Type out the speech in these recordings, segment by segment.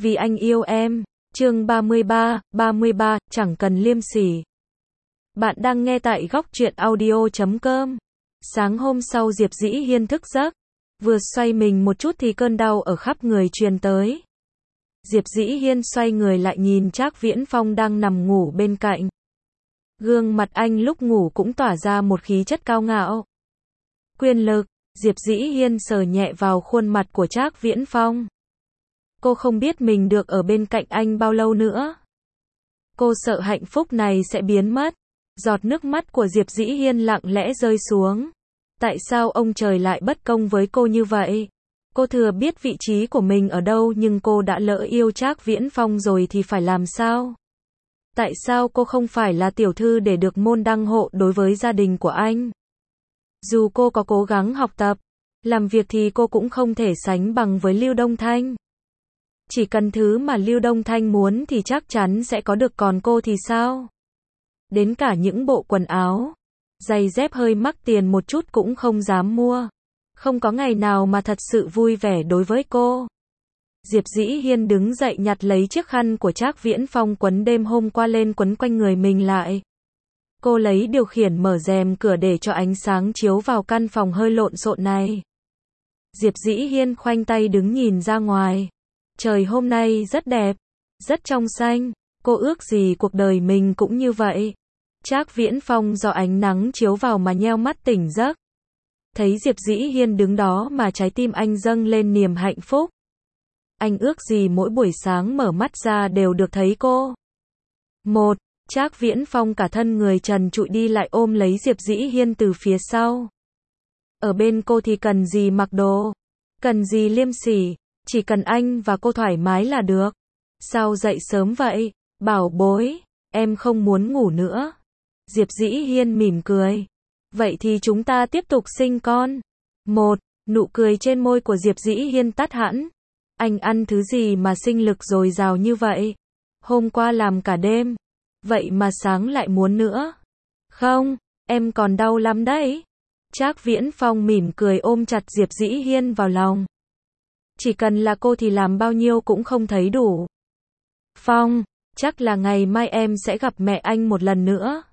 Vì anh yêu em. Chương 33, chẳng cần liêm sỉ. Bạn đang nghe tại góc truyện audio.com. Sáng hôm sau Diệp Dĩ Hiên thức giấc, vừa xoay mình một chút thì cơn đau ở khắp người truyền tới. Diệp Dĩ Hiên xoay người lại nhìn Trác Viễn Phong đang nằm ngủ bên cạnh. Gương mặt anh lúc ngủ cũng tỏa ra một khí chất cao ngạo. Quyền lực. Diệp Dĩ Hiên sờ nhẹ vào khuôn mặt của Trác Viễn Phong. Cô không biết mình được ở bên cạnh anh bao lâu nữa. Cô sợ hạnh phúc này sẽ biến mất. Giọt nước mắt của Diệp Dĩ Hiên lặng lẽ rơi xuống. Tại sao ông trời lại bất công với cô như vậy? Cô thừa biết vị trí của mình ở đâu nhưng cô đã lỡ yêu Trác Viễn Phong rồi thì phải làm sao? Tại sao cô không phải là tiểu thư để được môn đăng hộ đối với gia đình của anh? Dù cô có cố gắng học tập, làm việc thì cô cũng không thể sánh bằng với Lưu Đông Thanh. Chỉ cần thứ mà Lưu Đông Thanh muốn thì chắc chắn sẽ có được, còn cô thì sao? Đến cả những bộ quần áo, giày dép hơi mắc tiền một chút cũng không dám mua. Không có ngày nào mà thật sự vui vẻ đối với cô. Diệp Dĩ Hiên đứng dậy nhặt lấy chiếc khăn của Trác Viễn Phong quấn đêm hôm qua lên quấn quanh người mình lại. Cô lấy điều khiển mở rèm cửa để cho ánh sáng chiếu vào căn phòng hơi lộn xộn này. Diệp Dĩ Hiên khoanh tay đứng nhìn ra ngoài. Trời hôm nay rất đẹp, rất trong xanh. Cô ước gì cuộc đời mình cũng như vậy. Trác Viễn Phong do ánh nắng chiếu vào mà nheo mắt tỉnh giấc. Thấy Diệp Dĩ Hiên đứng đó mà trái tim anh dâng lên niềm hạnh phúc. Anh ước gì mỗi buổi sáng mở mắt ra đều được thấy cô. Trác Viễn Phong cả thân người trần trụi đi lại ôm lấy Diệp Dĩ Hiên từ phía sau. Ở bên cô thì cần gì mặc đồ, cần gì liêm sỉ, chỉ cần anh và cô thoải mái là được. Sao dậy sớm vậy, bảo bối, em không muốn ngủ nữa. Diệp Dĩ Hiên mỉm cười. Vậy thì chúng ta tiếp tục sinh con. Nụ cười trên môi của Diệp Dĩ Hiên tắt hẳn. Anh ăn thứ gì mà sinh lực dồi dào như vậy? Hôm qua làm cả đêm, vậy mà sáng lại muốn nữa. Không, em còn đau lắm đấy. Trác Viễn Phong mỉm cười ôm chặt Diệp Dĩ Hiên vào lòng. Chỉ cần là cô thì làm bao nhiêu cũng không thấy đủ. Phong, chắc là ngày mai em sẽ gặp mẹ anh một lần nữa.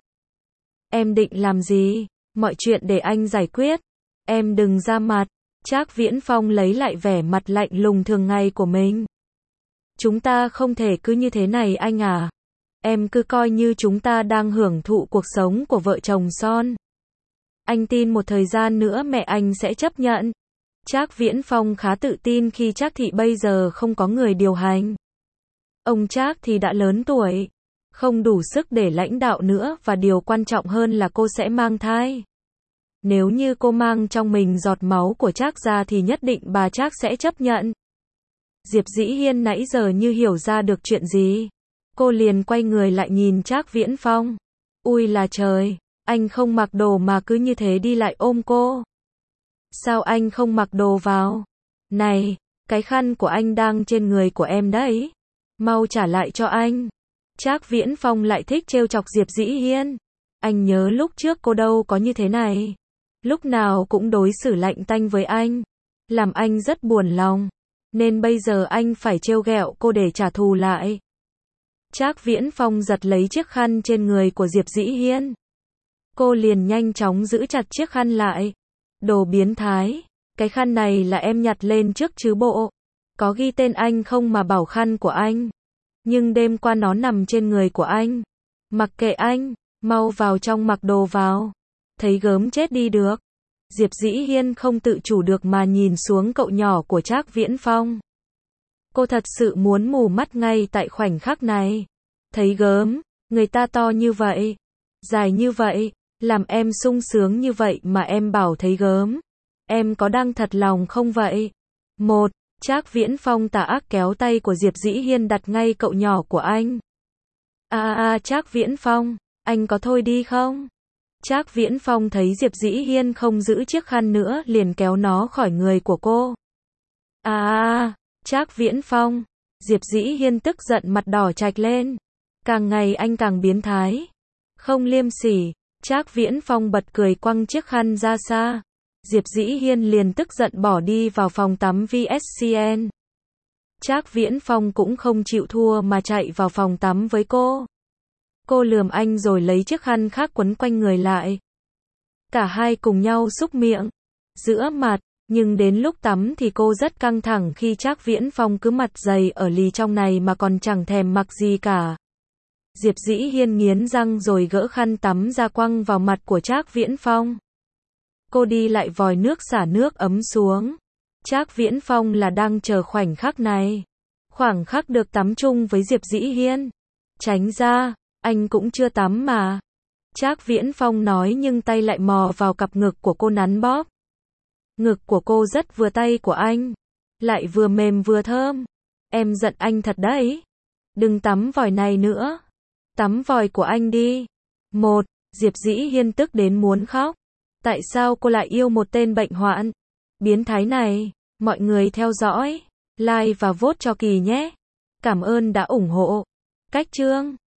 Em định làm gì? Mọi chuyện để anh giải quyết. Em đừng ra mặt. Trác Viễn Phong lấy lại vẻ mặt lạnh lùng thường ngày của mình. Chúng ta không thể cứ như thế này anh à. Em cứ coi như chúng ta đang hưởng thụ cuộc sống của vợ chồng son. Anh tin một thời gian nữa mẹ anh sẽ chấp nhận. Trác Viễn Phong khá tự tin khi Trác thị bây giờ không có người điều hành. Ông Trác thì đã lớn tuổi, không đủ sức để lãnh đạo nữa và điều quan trọng hơn là cô sẽ mang thai. Nếu như cô mang trong mình giọt máu của Trác ra thì nhất định bà Trác sẽ chấp nhận. Diệp Dĩ Hiên nãy giờ như hiểu ra được chuyện gì. Cô liền quay người lại nhìn Trác Viễn Phong. Ui là trời, anh không mặc đồ mà cứ như thế đi lại ôm cô. Sao anh không mặc đồ vào? Này, cái khăn của anh đang trên người của em đấy. Mau trả lại cho anh. Trác Viễn Phong lại thích trêu chọc Diệp Dĩ Hiên. Anh nhớ lúc trước cô đâu có như thế này. Lúc nào cũng đối xử lạnh tanh với anh. Làm anh rất buồn lòng. Nên bây giờ anh phải trêu ghẹo cô để trả thù lại. Trác Viễn Phong giật lấy chiếc khăn trên người của Diệp Dĩ Hiên. Cô liền nhanh chóng giữ chặt chiếc khăn lại. Đồ biến thái. Cái khăn này là em nhặt lên trước chứ bộ. Có ghi tên anh không mà bảo khăn của anh. Nhưng đêm qua nó nằm trên người của anh. Mặc kệ anh, mau vào trong mặc đồ vào. Thấy gớm chết đi được. Diệp Dĩ Hiên không tự chủ được mà nhìn xuống cậu nhỏ của Trác Viễn Phong. Cô thật sự muốn mù mắt ngay tại khoảnh khắc này. Thấy gớm, người ta to như vậy, dài như vậy, làm em sung sướng như vậy mà em bảo thấy gớm. Em có đang thật lòng không vậy? Trác Viễn Phong tà ác kéo tay của Diệp Dĩ Hiên đặt ngay cậu nhỏ của anh. Trác Viễn Phong, anh có thôi đi không? Trác Viễn Phong thấy Diệp Dĩ Hiên không giữ chiếc khăn nữa liền kéo nó khỏi người của cô. Trác Viễn Phong, Diệp Dĩ Hiên tức giận mặt đỏ chạch lên. Càng ngày anh càng biến thái. Không liêm sỉ. Trác Viễn Phong bật cười quăng chiếc khăn ra xa. Diệp Dĩ Hiên liền tức giận bỏ đi vào phòng tắm VSCN. Trác Viễn Phong cũng không chịu thua mà chạy vào phòng tắm với cô. Cô lườm anh rồi lấy chiếc khăn khác quấn quanh người lại. Cả hai cùng nhau súc miệng, giữa mặt, nhưng đến lúc tắm thì cô rất căng thẳng khi Trác Viễn Phong cứ mặt dày ở lì trong này mà còn chẳng thèm mặc gì cả. Diệp Dĩ Hiên nghiến răng rồi gỡ khăn tắm ra quăng vào mặt của Trác Viễn Phong. Cô đi lại vòi nước xả nước ấm xuống. Trác Viễn Phong là đang chờ khoảnh khắc này. Khoảng khắc được tắm chung với Diệp Dĩ Hiên. Tránh ra, anh cũng chưa tắm mà. Trác Viễn Phong nói nhưng tay lại mò vào cặp ngực của cô nắn bóp. Ngực của cô rất vừa tay của anh. Lại vừa mềm vừa thơm. Em giận anh thật đấy. Đừng tắm vòi này nữa. Tắm vòi của anh đi. Diệp Dĩ Hiên tức đến muốn khóc. Tại sao cô lại yêu một tên bệnh hoạn biến thái này? Mọi người theo dõi, like và vote cho Kỳ nhé. Cảm ơn đã ủng hộ. Cách chương